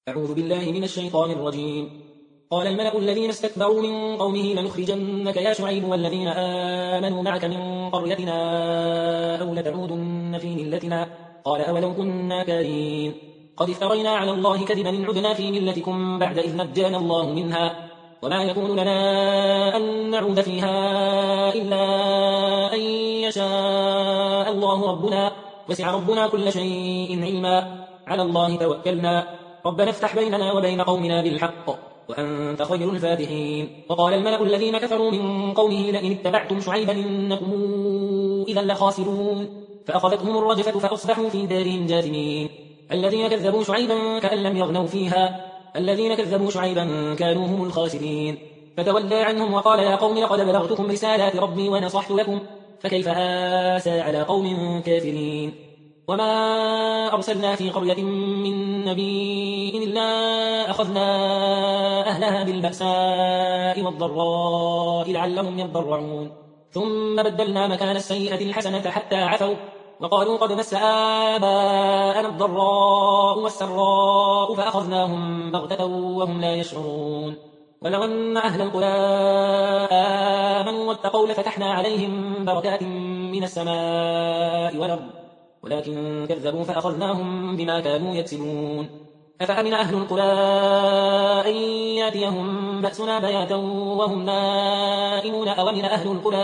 أعوذ بالله من الشيطان الرجيم. قال الملأ الذين استكبروا من قومه لنخرجنك يا شعيب والذين آمنوا معك من قريتنا أو لتعودن في ملتنا. قال أولو كنا كارهين قد افترينا على الله كذبا إن عدنا في ملتكم بعد إذ نجانا الله منها وما يكون لنا أن نعود فيها إلا أن يشاء الله ربنا وسع ربنا كل شيء علما على الله توكلنا ربنا افتح بيننا وبين قومنا بالحق وأنت خير الفاتحين. وقال الملأ الذين كفروا من قومه لئن اتبعتم شعيبا إنكم إذا لخاسرون فأخذتهم الرجفة فأصبحوا في دارهم جاثمين. الذين كذبوا شعيبا كأن لم يغنوا فيها الذين كذبوا شعيبا كانوا هم الخاسرين. فتولى عنهم وقال يا قوم لقد بلغتكم رسالات ربي ونصحت لكم فكيف آسى على قوم كافرين. وما أرسلنا في قرية من نبي إلا أخذنا أهلها بالبأساء والضراء لعلهم يضرعون ثم بدلنا مكان السيئة الحسنة حتى عفوا وقالوا قد مس آباءنا الضراء والسراء فأخذناهم بغتة وهم لا يشعرون. ولو أن أهل القرى آمنوا واتقوا لفتحنا عليهم بركات من السماء والأرض ولكن كذبوا فأخذناهم بما كانوا يكسبون. أفأمن أهل القرى أن يأتيهم بأسنا بياتا وهم نائمون أومن أهل القرى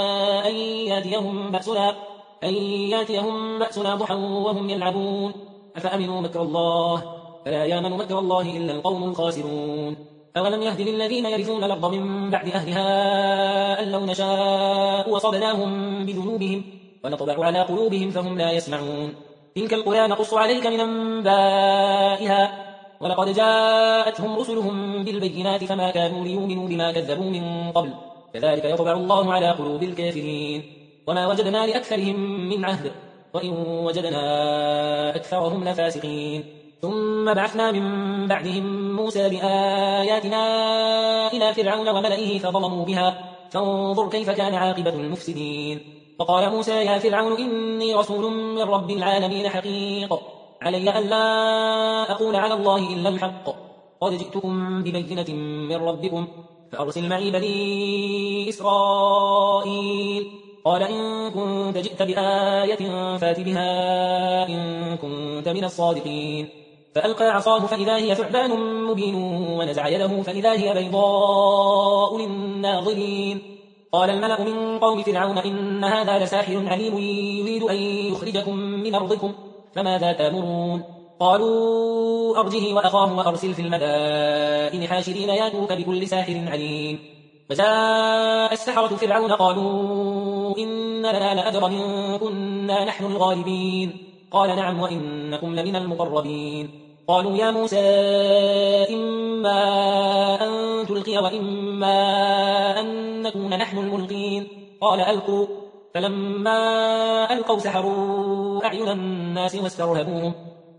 أن يأتيهم بأسنا ضحى وهم يلعبون. أفأمنوا مكر الله فلا يأمن مكر الله إلا القوم الخاسرون. أولم يهد للذين يرثون الأرض من بعد أهلها أن لو نشاء وصبناهم بذنوبهم ونطبع على قلوبهم فهم لا يسمعون. تلك القرى نقص عليك من أنبائها ولقد جاءتهم رسلهم بالبينات فما كانوا ليؤمنوا بما كذبوا من قبل كذلك يطبع الله على قلوب الكافرين. وما وجدنا لأكثرهم من عهد وإن وجدنا أكثرهم لفاسقين. ثم بعثنا من بعدهم موسى بآياتنا إلى فرعون وملئه فظلموا بها فانظر كيف كان عاقبة المفسدين. فقال موسى يا فرعون إني رسول من رب العالمين حقيق علي أن لا أقول على الله إلا الحق قد جئتكم ببينة من ربكم فأرسل معي بني إسرائيل. قال إن كنت جئت بآية فات بها إن كنت من الصادقين. فألقى عصاه فإذا هي ثعبان مبين ونزع يده فإذا هي بيضاء للناظرين. قال الملأ من قوم فرعون إن هذا لساحر عليم يريد أن يخرجكم من أرضكم فماذا تأمرون. قالوا أرجه وأخاه وأرسل في المدائن حاشرين ياتوك بكل ساحر عليم. فجاء السحرة فرعون قالوا إن لنا لأجرا إن كنا نحن الغالبين. قال نعم وإنكم لمن المقربين. قالوا يا موسى إما أن تلقي وإما أن نكون نحن الملقين. قال ألقوا فلما ألقوا سحروا أعين الناس واسترهبوهم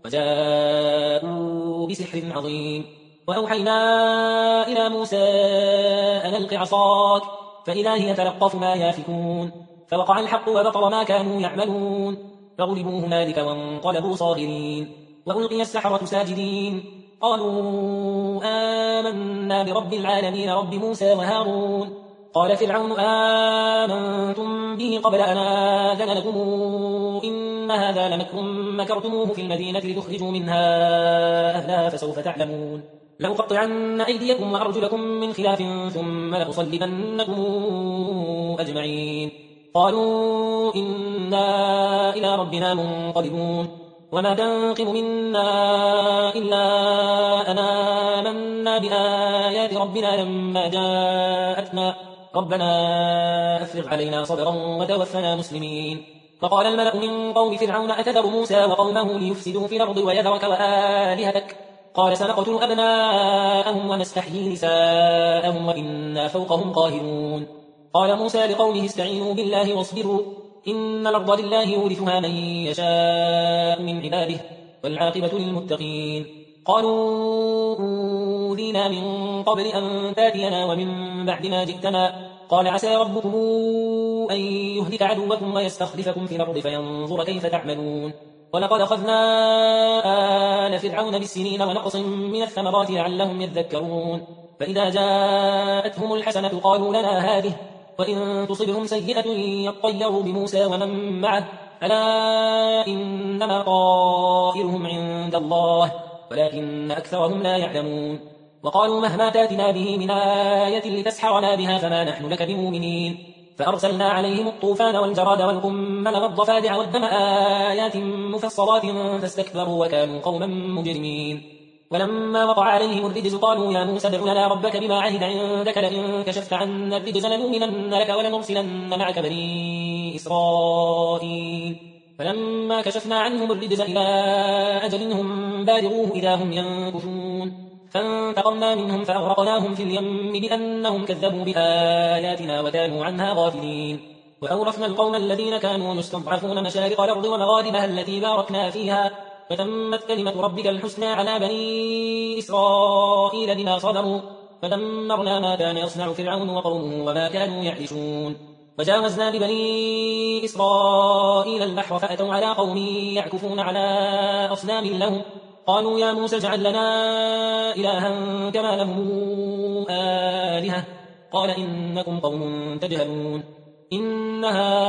وجاءوا بسحر عظيم. وأوحينا إلى موسى أن ألق عصاك فإذا هي تلقف ما يافكون. فوقع الحق وبطل ما كانوا يعملون فغلبوا هنالك وانقلبوا صاغرين. وألقي السحرة ساجدين قالوا آمنا برب العالمين رب موسى وهارون. قال فرعون آمنتم به قبل أن آذن لكم إن هذا لمكر مكرتموه في المدينة لتخرجوا منها أهلها فسوف تعلمون. لأقطعن أيديكم وأرجلكم من خلاف ثم لأصلبنكم أجمعين. قالوا إنا إلى ربنا منقلبون. وما تنقم منا إلا أن آمنا بآيات ربنا لما جاءتنا ربنا أفرغ علينا صبرا وتوفنا مسلمين. فقال الملأ من قوم فرعون أتذر موسى وقومه ليفسدوا في الأرض ويذرك وآلهتك قال سنقتل أبناءهم ونستحيي نساءهم وإنا فوقهم قاهرون. قال موسى لقومه استعينوا بالله واصبروا إن الأرض لله يورثها من يشاء من عباده والعاقبة للمتقين. قالوا أوذينا من قبل أن تاتينا ومن بعد ما جئتنا قال عسى ربكم أن يهلك عدوكم ويستخلفكم في الأرض فينظر كيف تعملون. ولقد أخذنا آل فرعون بالسنين ونقص من الثمرات لعلهم يذكرون فإذا جاءتهم الحسنة قالوا لنا هذه وإن تصبهم سيئة يطيروا بموسى ومن معه ألا إنما طائرهم عند الله ولكن أكثرهم لا يعلمون وقالوا مهما تاتنا به من آية لتسحرنا بها فما نحن لك بمؤمنين فأرسلنا عليهم الطوفان والجراد والقمل والضفادع والدم آيات مفصلات فاستكبروا وكانوا قوما مجرمين ولما وقع عليهم الرجز قالوا يا موسى ادع لنا ربك بما عهد عندك لئن كشفت عنا الرجز لنؤمنن لك ولنرسلن معك بني إسرائيل فلما كشفنا عنهم الرجز إلى أجل هم بالغوه إذا هم ينكثون فانتقمنا منهم فأغرقناهم في اليم بأنهم كذبوا بآياتنا وكانوا عنها غافلين وأورثنا القوم الذين كانوا يستضعفون مشارق الأرض ومغاربها التي باركنا فيها فتمت كلمة ربك الحسنى على بني إسرائيل بما صبروا فدمرنا ما كان يصنع فرعون وقومه وما كانوا يعيشون وجاوزنا ببني إسرائيل البحر فأتوا على قوم يعكفون على أصنام لهم قالوا يا موسى اجعل لنا إلها كما لهم آلهة قال إنكم قوم تجهلون إن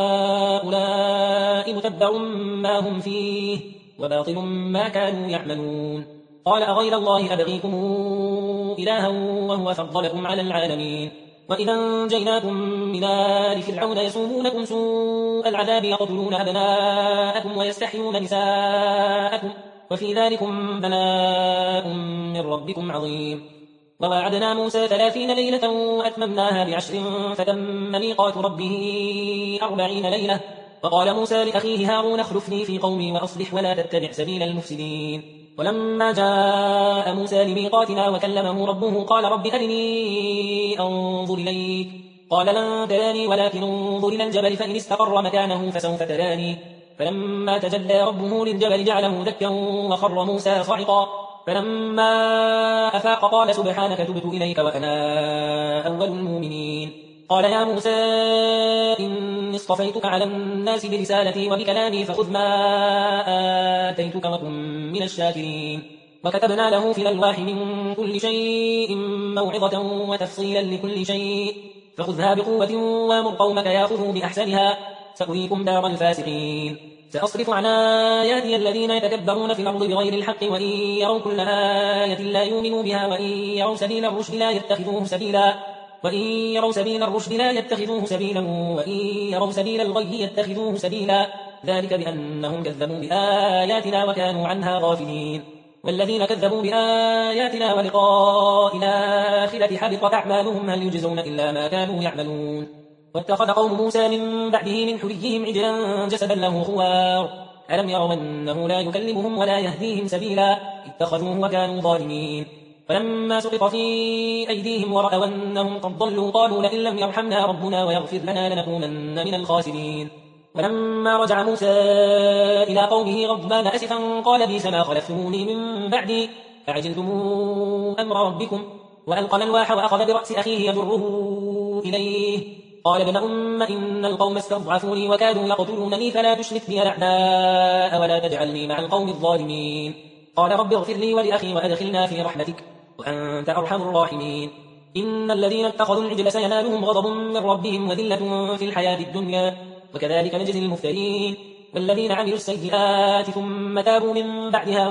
هؤلاء متبع ما هم فيه وباطل ما كانوا يعملون قال أغير الله أبغيكم إلها وهو فضلكم على العالمين وإذا أنجيناكم من آل فرعون يسومونكم سوء العذاب يقتلون أبناءكم ويستحيون نساءكم وفي ذلكم بلاء من ربكم عظيم وواعدنا موسى 30 ليلة وأتممناها ب10 فتم ميقات ربه 40 ليلة وقال موسى لأخيه هارون اخلفني في قومي وأصلح ولا تتبع سبيل المفسدين ولما جاء موسى لميقاتنا وكلمه ربه قال رب أرني أنظر إليك قال لن تراني ولكن انظر إلى الجبل فإن استقر مكانه فسوف تراني فلما تجلى ربه للجبل جعله دكا وخر موسى صعقا فلما أفاق قال سبحانك تبت إليك وأنا أول المؤمنين قال يا موسى إني اصطفيتك على الناس برسالتي وبكلامي فخذ ما آتيتك وكن من الشاكرين وكتبنا له في الألواح من كل شيء موعظة وتفصيلا لكل شيء فخذها بقوة وامر قومك يأخذوا بأحسنها سأريكم دار الفاسقين سأصرف عن آياتي الذين يتكبرون في الأرض بغير الحق وإن يروا كل آية لا يؤمنوا بها وإن يروا سبيل الرشد لا يتخذوه سبيلا وإن يروا سبيل الرشد لا يتخذوه سبيلا وإن يروا سبيل الغي يتخذوه سبيلا ذلك بأنهم كذبوا بآياتنا وكانوا عنها غافلين والذين كذبوا بآياتنا ولقاء الآخرة حبطت أعمالهم هل يجزون إلا ما كانوا يعملون واتخذ قوم موسى من بعده من حليهم عجلا جسدا له خوار ألم يروا أنه لا يكلمهم ولا يهديهم سبيلا اتخذوه وكانوا ظالمين فلما سقط في أيديهم ورأوا أنهم قد ضلوا قالوا لئن لم يرحمنا ربنا ويغفر لنا لنكونن من الخاسرين ولما رجع موسى إلى قومه غضبان أسفا قال بئس ما خلفتموني من بعدي أعجلتم أمر ربكم وألقى الألواح وأخذ برأس أخيه يجره إليه قال ابن إن القوم استضعفوني وكادوا يقتلونني فلا تشرك بي الأعداء ولا تجعلني مع القوم الظالمين قال رب اغفر لي ولأخي وأدخلنا في رحمتك وأنت أرحم الراحمين إن الذين اتخذوا العجل سينالهم غضب من ربهم وذلة في الحياة الدنيا وكذلك نجزي المفترين والذين عملوا السيئات ثم تابوا من بعدها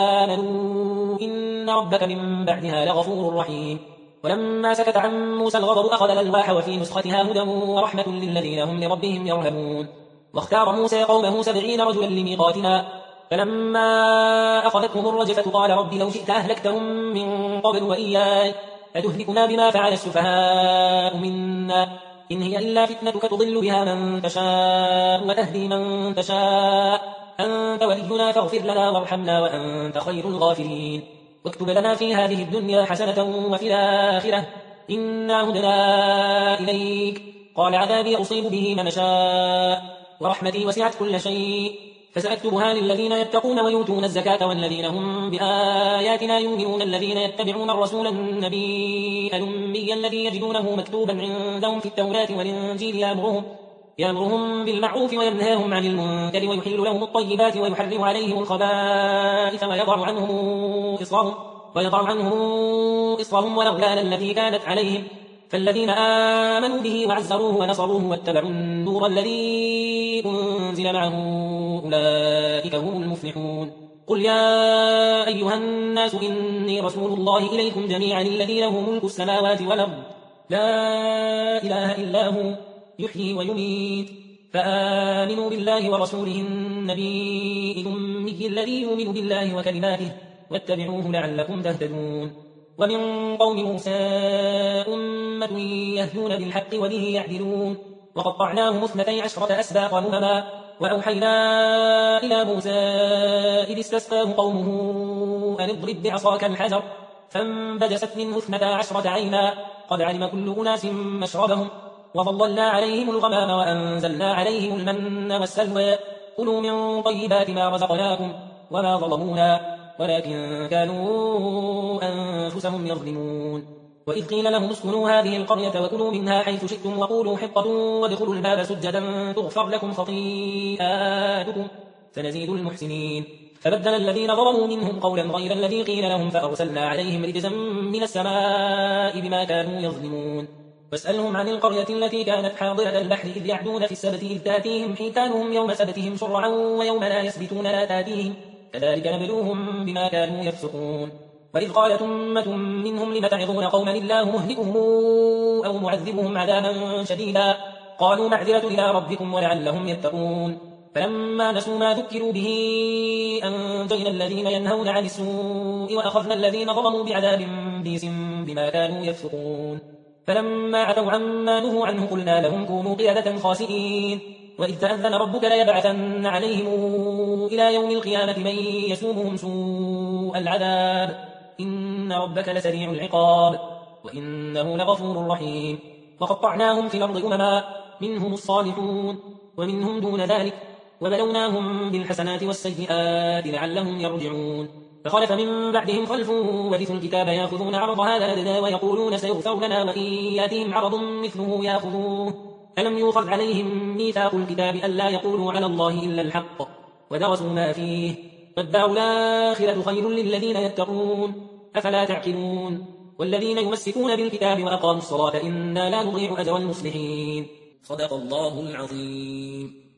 وآمنوا إن ربك من بعدها لغفور رحيم ولما سكت عن موسى الغضب أخذ الألواح وفي نسختها هدى ورحمة للذين هم لربهم يرهبون واختار موسى قومه 70 رجلا لميقاتنا فلما أخذتهم الرجفة قال رب لو شئت أهلكتهم من قبل وإياي أتهلكنا بما فعل السفهاء منا إن هي إلا فتنتك تضل بها من تشاء وتهدي من تشاء أنت ولينا فاغفر لنا وارحمنا وأنت خير الغافرين واكتب لنا في هذه الدنيا حسنة وفي الآخرة إنا هدنا إليك قال عذابي أصيب به من شاء ورحمتي وسعت كل شيء فسأكتبها للذين يتقون ويؤتون الزكاة والذين هم بآياتنا يؤمنون الذين يتبعون الرسول النبي الأمي الذي يجدونه مكتوبا عندهم في التوراة والإنجيل يأمرهم بالمعروف وينهاهم عن المنكر ويحل لهم الطيبات ويحرم عليهم الخبائث ويضع عنهم إصرهم والأغلال التي كانت عليهم فالذين آمنوا به وعزروه ونصروه واتبعوا النور الذي أنزل معه أولئك هم المفلحون قل يا أيها الناس إني رسول الله إليكم جميعا الذي له ملك السماوات والأرض لا إله إلا هو يحيي ويميت فآمنوا بالله ورسوله النبي الأمي الذي يؤمن بالله وكلماته واتبعوه لعلكم تهتدون ومن قوم موسى أمة يهدون بالحق وبه يعدلون وقطعناهم 12 أسباط أمما وأوحينا إلى موسى إذ استسقاه قومه أن اضرب بعصاك الحجر فانبجست منه 12 عينا قد علم كل أناس مشربهم وظللنا عليهم الغمام وأنزلنا عليهم المن والسلوى كلوا من طيبات ما رزقناكم وما ظلمونا ولكن كانوا أنفسهم يظلمون وإذ قيل لهم اسكنوا هذه القرية وكلوا منها حيث شئتم وقولوا حطة وادخلوا الباب سجدا تغفر لكم خطيئاتكم سنزيد المحسنين فبدل الذين ظلموا منهم قولا غير الذي قيل لهم فأرسلنا عليهم رجزا من السماء بما كانوا يظلمون واسألهم عن القرية التي كانت حاضرة البحر إذ يعدون في السبت إذ تأتيهم حيتانهم يوم سبتهم شرعا ويوم لا يسبتون لا تأتيهم كذلك نبلوهم بما كانوا يفسقون وإذ قالت أمة منهم لم تعظون قوما الله مهلكهم أو معذبهم عذابا شديدا قالوا معذرة إلى ربكم ولعلهم يتقون فلما نسوا ما ذكروا به أنجينا الذين ينهون عن السوء وأخذنا الذين ظلموا بعذاب بئيس بما كانوا يفسقون فلما عتوا عما نهوا عنه قلنا لهم كونوا قردة خاسئين وإذ تأذن ربك ليبعثن عليهم إلى يوم القيامة من يسومهم سوء العذاب إن ربك لسريع العقاب وإنه لغفور رحيم وقطعناهم في الأرض أمما منهم الصالحون ومنهم دون ذلك وبلوناهم بالحسنات والسيئات لعلهم يرجعون فخلف من بعدهم خلف ورثوا الكتاب يأخذون عرض هذا الأدنى ويقولون سيغفر لنا وإن يأتيهم عرض مثله يأخذوه ألم يؤخذ عليهم ميثاق الكتاب ألا يقولوا على الله إلا الحق ودرسوا ما فيه والدار الآخرة خير للذين يتقون أفلا تعقلون والذين يمسكون بالكتاب وأقاموا الصلاة إنا لا نضيع أجر المصلحين صدق الله العظيم.